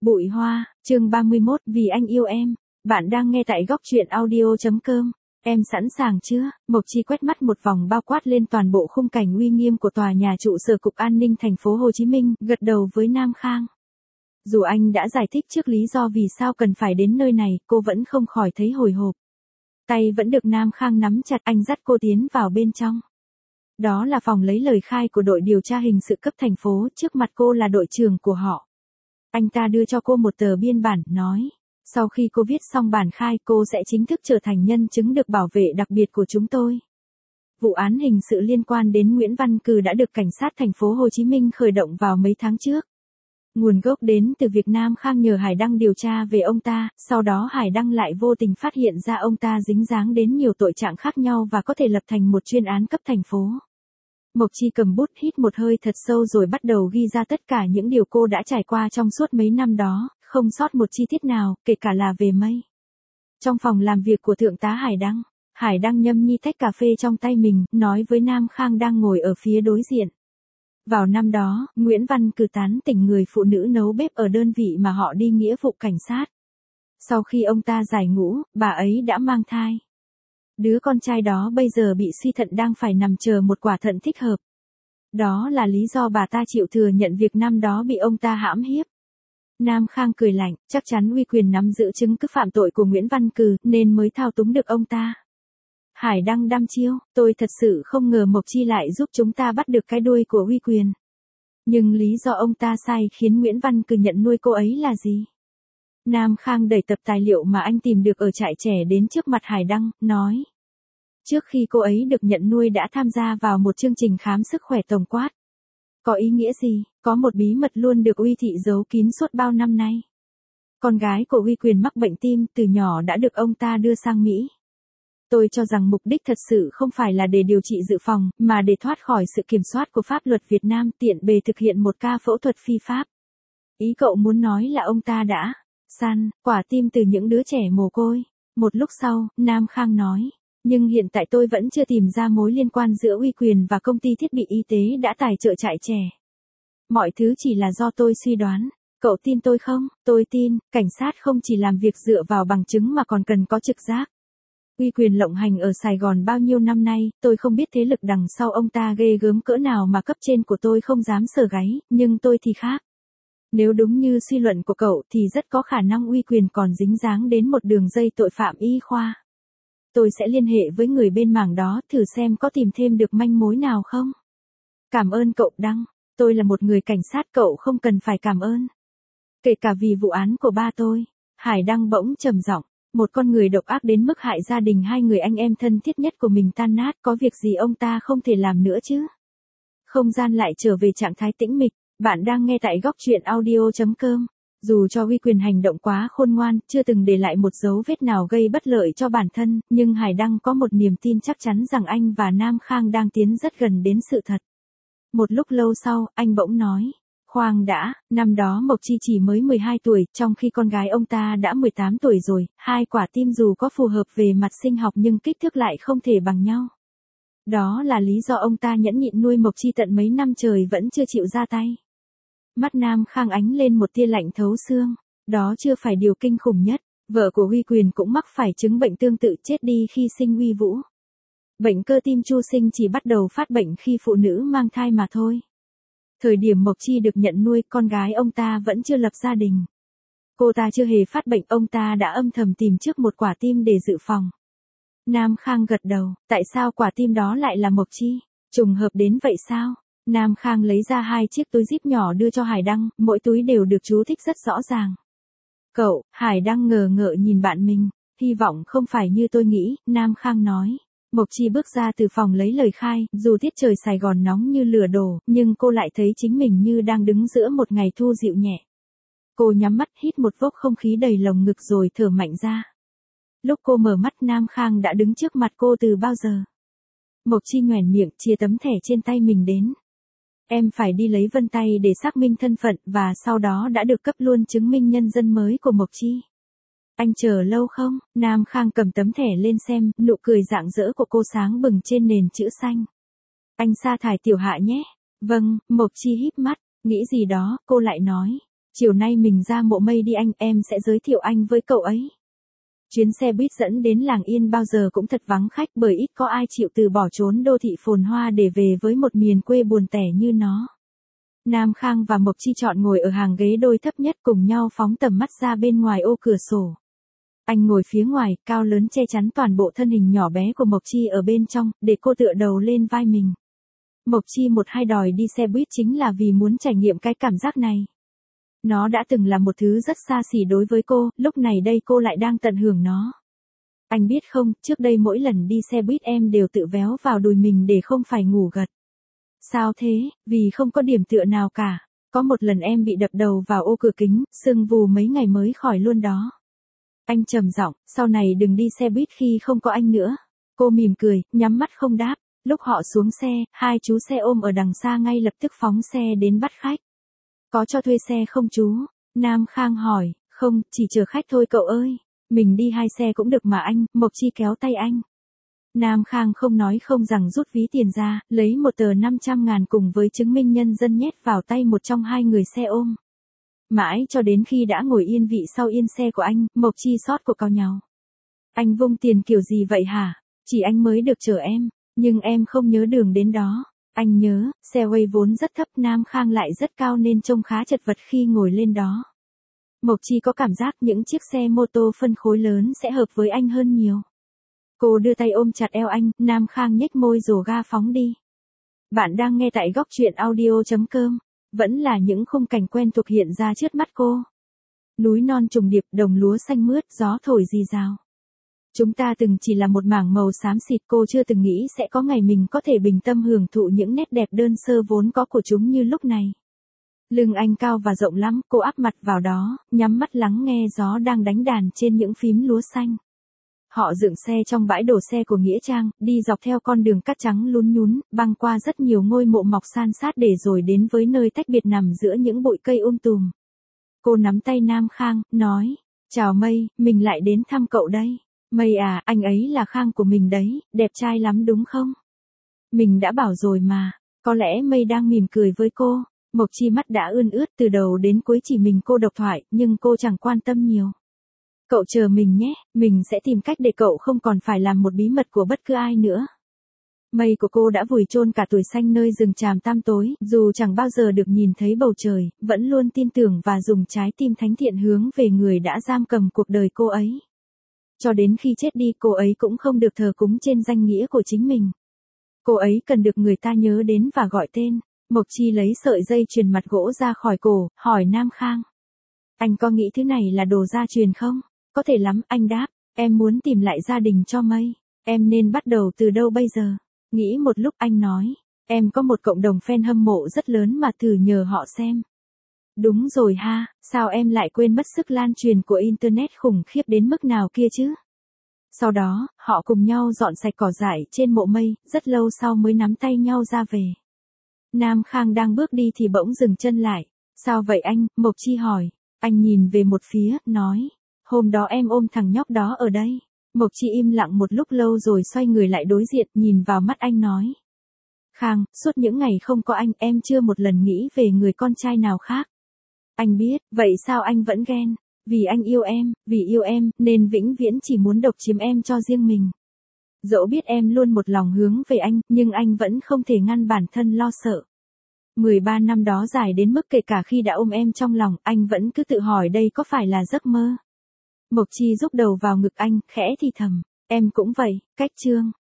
Bụi hoa, chương 31, vì anh yêu em. Bạn đang nghe tại góc truyện audio.com. Em sẵn sàng chưa? Mộc Chi quét mắt một vòng bao quát lên toàn bộ khung cảnh uy nghiêm của tòa nhà trụ sở Cục An ninh thành phố Hồ Chí Minh, gật đầu với Nam Khang. Dù anh đã giải thích trước lý do vì sao cần phải đến nơi này, cô vẫn không khỏi thấy hồi hộp. Tay vẫn được Nam Khang nắm chặt, anh dắt cô tiến vào bên trong. Đó là phòng lấy lời khai của đội điều tra hình sự cấp thành phố, trước mặt cô là đội trưởng của họ. Anh ta đưa cho cô một tờ biên bản, nói, sau khi cô viết xong bản khai cô sẽ chính thức trở thành nhân chứng được bảo vệ đặc biệt của chúng tôi. Vụ án hình sự liên quan đến Nguyễn Văn Cừ đã được cảnh sát thành phố Hồ Chí Minh khởi động vào mấy tháng trước. Nguồn gốc đến từ việc Nam Khang nhờ Hải Đăng điều tra về ông ta, sau đó Hải Đăng lại vô tình phát hiện ra ông ta dính dáng đến nhiều tội trạng khác nhau và có thể lập thành một chuyên án cấp thành phố. Mộc Chi cầm bút hít một hơi thật sâu rồi bắt đầu ghi ra tất cả những điều cô đã trải qua trong suốt mấy năm đó, không sót một chi tiết nào, kể cả là về mây. Trong phòng làm việc của Thượng tá Hải Đăng nhâm nhi tách cà phê trong tay mình, nói với Nam Khang đang ngồi ở phía đối diện. Vào năm đó, Nguyễn Văn Cừ tán tỉnh người phụ nữ nấu bếp ở đơn vị mà họ đi nghĩa vụ cảnh sát. Sau khi ông ta giải ngũ, bà ấy đã mang thai. Đứa con trai đó bây giờ bị suy thận đang phải nằm chờ một quả thận thích hợp. Đó là lý do bà ta chịu thừa nhận việc năm đó bị ông ta hãm hiếp. Nam Khang cười lạnh, chắc chắn uy quyền nắm giữ chứng cứ phạm tội của Nguyễn Văn Cừ nên mới thao túng được ông ta. Hải Đăng đăm chiêu, tôi thật sự không ngờ Mộc Chi lại giúp chúng ta bắt được cái đuôi của uy quyền. Nhưng lý do ông ta sai khiến Nguyễn Văn Cừ nhận nuôi cô ấy là gì? Nam Khang đẩy tập tài liệu mà anh tìm được ở trại trẻ đến trước mặt Hải Đăng, nói. Trước khi cô ấy được nhận nuôi đã tham gia vào một chương trình khám sức khỏe tổng quát. Có ý nghĩa gì? Có một bí mật luôn được Uy thị giấu kín suốt bao năm nay. Con gái của Uy quyền mắc bệnh tim từ nhỏ đã được ông ta đưa sang Mỹ. Tôi cho rằng mục đích thật sự không phải là để điều trị dự phòng, mà để thoát khỏi sự kiểm soát của pháp luật Việt Nam tiện bề thực hiện một ca phẫu thuật phi pháp. Ý cậu muốn nói là ông ta đã săn quả tim từ những đứa trẻ mồ côi. Một lúc sau, Nam Khang nói. Nhưng hiện tại tôi vẫn chưa tìm ra mối liên quan giữa Uy quyền và công ty thiết bị y tế đã tài trợ trại trẻ. Mọi thứ chỉ là do tôi suy đoán. Cậu tin tôi không? Tôi tin, cảnh sát không chỉ làm việc dựa vào bằng chứng mà còn cần có trực giác. Uy quyền lộng hành ở Sài Gòn bao nhiêu năm nay, tôi không biết thế lực đằng sau ông ta ghê gớm cỡ nào mà cấp trên của tôi không dám sờ gáy, nhưng tôi thì khác. Nếu đúng như suy luận của cậu thì rất có khả năng Uy quyền còn dính dáng đến một đường dây tội phạm y khoa. Tôi sẽ liên hệ với người bên mảng đó thử xem có tìm thêm được manh mối nào không. Cảm ơn cậu Đăng, tôi là một người cảnh sát cậu không cần phải cảm ơn. Kể cả vì vụ án của ba tôi, Hải Đăng bỗng trầm giọng, một con người độc ác đến mức hại gia đình hai người anh em thân thiết nhất của mình tan nát, có việc gì ông ta không thể làm nữa chứ. Không gian lại trở về trạng thái tĩnh mịch, bạn đang nghe tại góc truyện audio.com. Dù cho Uy quyền hành động quá khôn ngoan, chưa từng để lại một dấu vết nào gây bất lợi cho bản thân, nhưng Hải Đăng có một niềm tin chắc chắn rằng anh và Nam Khang đang tiến rất gần đến sự thật. Một lúc lâu sau, anh bỗng nói, khoan đã, năm đó Mộc Chi chỉ mới 12 tuổi, trong khi con gái ông ta đã 18 tuổi rồi, hai quả tim dù có phù hợp về mặt sinh học nhưng kích thước lại không thể bằng nhau. Đó là lý do ông ta nhẫn nhịn nuôi Mộc Chi tận mấy năm trời vẫn chưa chịu ra tay. Mắt Nam Khang ánh lên một tia lạnh thấu xương. Đó chưa phải điều kinh khủng nhất, vợ của Uy quyền cũng mắc phải chứng bệnh tương tự chết đi khi sinh Uy Vũ. Bệnh cơ tim chu sinh chỉ bắt đầu phát bệnh khi phụ nữ mang thai mà thôi. Thời điểm Mộc Chi được nhận nuôi, con gái ông ta vẫn chưa lập gia đình. Cô ta chưa hề phát bệnh, ông ta đã âm thầm tìm trước một quả tim để dự phòng. Nam Khang gật đầu, tại sao quả tim đó lại là Mộc Chi? Trùng hợp đến vậy sao? Nam Khang lấy ra hai chiếc túi zip nhỏ đưa cho Hải Đăng, mỗi túi đều được chú thích rất rõ ràng. Cậu, Hải Đăng ngờ ngợ nhìn bạn mình, hy vọng không phải như tôi nghĩ, Nam Khang nói. Mộc Chi bước ra từ phòng lấy lời khai, dù tiết trời Sài Gòn nóng như lửa đổ, nhưng cô lại thấy chính mình như đang đứng giữa một ngày thu dịu nhẹ. Cô nhắm mắt hít một vốc không khí đầy lồng ngực rồi thở mạnh ra. Lúc cô mở mắt Nam Khang đã đứng trước mặt cô từ bao giờ. Mộc Chi nhoẻn miệng chia tấm thẻ trên tay mình đến. Em phải đi lấy vân tay để xác minh thân phận và sau đó đã được cấp luôn chứng minh nhân dân mới của Mộc Chi. Anh chờ lâu không? Nam Khang cầm tấm thẻ lên xem, nụ cười rạng rỡ của cô sáng bừng trên nền chữ xanh. Anh sa thải Tiểu Hạ nhé. Vâng, Mộc Chi híp mắt, nghĩ gì đó, cô lại nói. Chiều nay mình ra Mộ Mây đi anh, em sẽ giới thiệu anh với cậu ấy. Chuyến xe buýt dẫn đến Làng Yên bao giờ cũng thật vắng khách bởi ít có ai chịu từ bỏ chốn đô thị phồn hoa để về với một miền quê buồn tẻ như nó. Nam Khang và Mộc Chi chọn ngồi ở hàng ghế đôi thấp nhất cùng nhau phóng tầm mắt ra bên ngoài ô cửa sổ. Anh ngồi phía ngoài, cao lớn che chắn toàn bộ thân hình nhỏ bé của Mộc Chi ở bên trong, để cô tựa đầu lên vai mình. Mộc Chi một hai đòi đi xe buýt chính là vì muốn trải nghiệm cái cảm giác này. Nó đã từng là một thứ rất xa xỉ đối với cô, lúc này đây cô lại đang tận hưởng nó. Anh biết không, trước đây mỗi lần đi xe buýt em đều tự véo vào đùi mình để không phải ngủ gật. Sao thế, vì không có điểm tựa nào cả. Có một lần em bị đập đầu vào ô cửa kính, sưng vù mấy ngày mới khỏi luôn đó. Anh trầm giọng, sau này đừng đi xe buýt khi không có anh nữa. Cô mỉm cười, nhắm mắt không đáp. Lúc họ xuống xe, hai chú xe ôm ở đằng xa ngay lập tức phóng xe đến bắt khách. Có cho thuê xe không chú? Nam Khang hỏi, không, chỉ chờ khách thôi cậu ơi. Mình đi hai xe cũng được mà anh, Mộc Chi kéo tay anh. Nam Khang không nói không rằng rút ví tiền ra, lấy một tờ 500.000 cùng với chứng minh nhân dân nhét vào tay một trong hai người xe ôm. Mãi cho đến khi đã ngồi yên vị sau yên xe của anh, Mộc Chi xót cuộc cau nhàu. Anh vung tiền kiểu gì vậy hả? Chỉ anh mới được chở em, nhưng em không nhớ đường đến đó. Anh nhớ, xe Way vốn rất thấp, Nam Khang lại rất cao nên trông khá chật vật khi ngồi lên đó. Mộc Chi có cảm giác những chiếc xe mô tô phân khối lớn sẽ hợp với anh hơn nhiều. Cô đưa tay ôm chặt eo anh, Nam Khang nhếch môi rồ ga phóng đi. Bạn đang nghe tại góc truyện audio.com. Vẫn là những khung cảnh quen thuộc hiện ra trước mắt cô. Núi non trùng điệp, đồng lúa xanh mướt, gió thổi rì rào. Chúng ta từng chỉ là một mảng màu xám xịt, cô chưa từng nghĩ sẽ có ngày mình có thể bình tâm hưởng thụ những nét đẹp đơn sơ vốn có của chúng như lúc này. Lưng anh cao và rộng lắm, cô áp mặt vào đó, nhắm mắt lắng nghe gió đang đánh đàn trên những phím lúa xanh. Họ dựng xe trong bãi đổ xe của Nghĩa Trang, đi dọc theo con đường cát trắng lún nhún, băng qua rất nhiều ngôi mộ mọc san sát để rồi đến với nơi tách biệt nằm giữa những bụi cây tùm. Cô nắm tay Nam Khang, nói, chào Mây, mình lại đến thăm cậu đây. Mây à, anh ấy là Khang của mình đấy, đẹp trai lắm đúng không? Mình đã bảo rồi mà, có lẽ Mây đang mỉm cười với cô. Mộc Chi mắt đã ươn ướt, từ đầu đến cuối chỉ mình cô độc thoại, nhưng cô chẳng quan tâm nhiều. Cậu chờ mình nhé, mình sẽ tìm cách để cậu không còn phải làm một bí mật của bất cứ ai nữa. Mây của cô đã vùi chôn cả tuổi xanh nơi rừng tràm tăm tối, dù chẳng bao giờ được nhìn thấy bầu trời, vẫn luôn tin tưởng và dùng trái tim thánh thiện hướng về người đã giam cầm cuộc đời cô ấy. Cho đến khi chết đi, cô ấy cũng không được thờ cúng trên danh nghĩa của chính mình. Cô ấy cần được người ta nhớ đến và gọi tên. Mộc Chi lấy sợi dây chuyền mặt gỗ ra khỏi cổ, hỏi Nam Khang. Anh có nghĩ thứ này là đồ gia truyền không? Có thể lắm, anh đáp. Em muốn tìm lại gia đình cho Mây. Em nên bắt đầu từ đâu bây giờ? Nghĩ một lúc anh nói. Em có một cộng đồng fan hâm mộ rất lớn mà, thử nhờ họ xem. Đúng rồi ha, sao em lại quên mất sức lan truyền của Internet khủng khiếp đến mức nào kia chứ? Sau đó, họ cùng nhau dọn sạch cỏ dại trên mộ Mây, rất lâu sau mới nắm tay nhau ra về. Nam Khang đang bước đi thì bỗng dừng chân lại. Sao vậy anh? Mộc Chi hỏi. Anh nhìn về một phía, nói. Hôm đó em ôm thằng nhóc đó ở đây. Mộc Chi im lặng một lúc lâu rồi xoay người lại đối diện, nhìn vào mắt anh nói. Khang, suốt những ngày không có anh, em chưa một lần nghĩ về người con trai nào khác. Anh biết, vậy sao anh vẫn ghen? Vì anh vì yêu em, nên vĩnh viễn chỉ muốn độc chiếm em cho riêng mình. Dẫu biết em luôn một lòng hướng về anh, nhưng anh vẫn không thể ngăn bản thân lo sợ. 13 năm đó dài đến mức kể cả khi đã ôm em trong lòng, anh vẫn cứ tự hỏi đây có phải là giấc mơ. Mộc Chi rúc đầu vào ngực anh, khẽ thì thầm. Em cũng vậy, cách chương.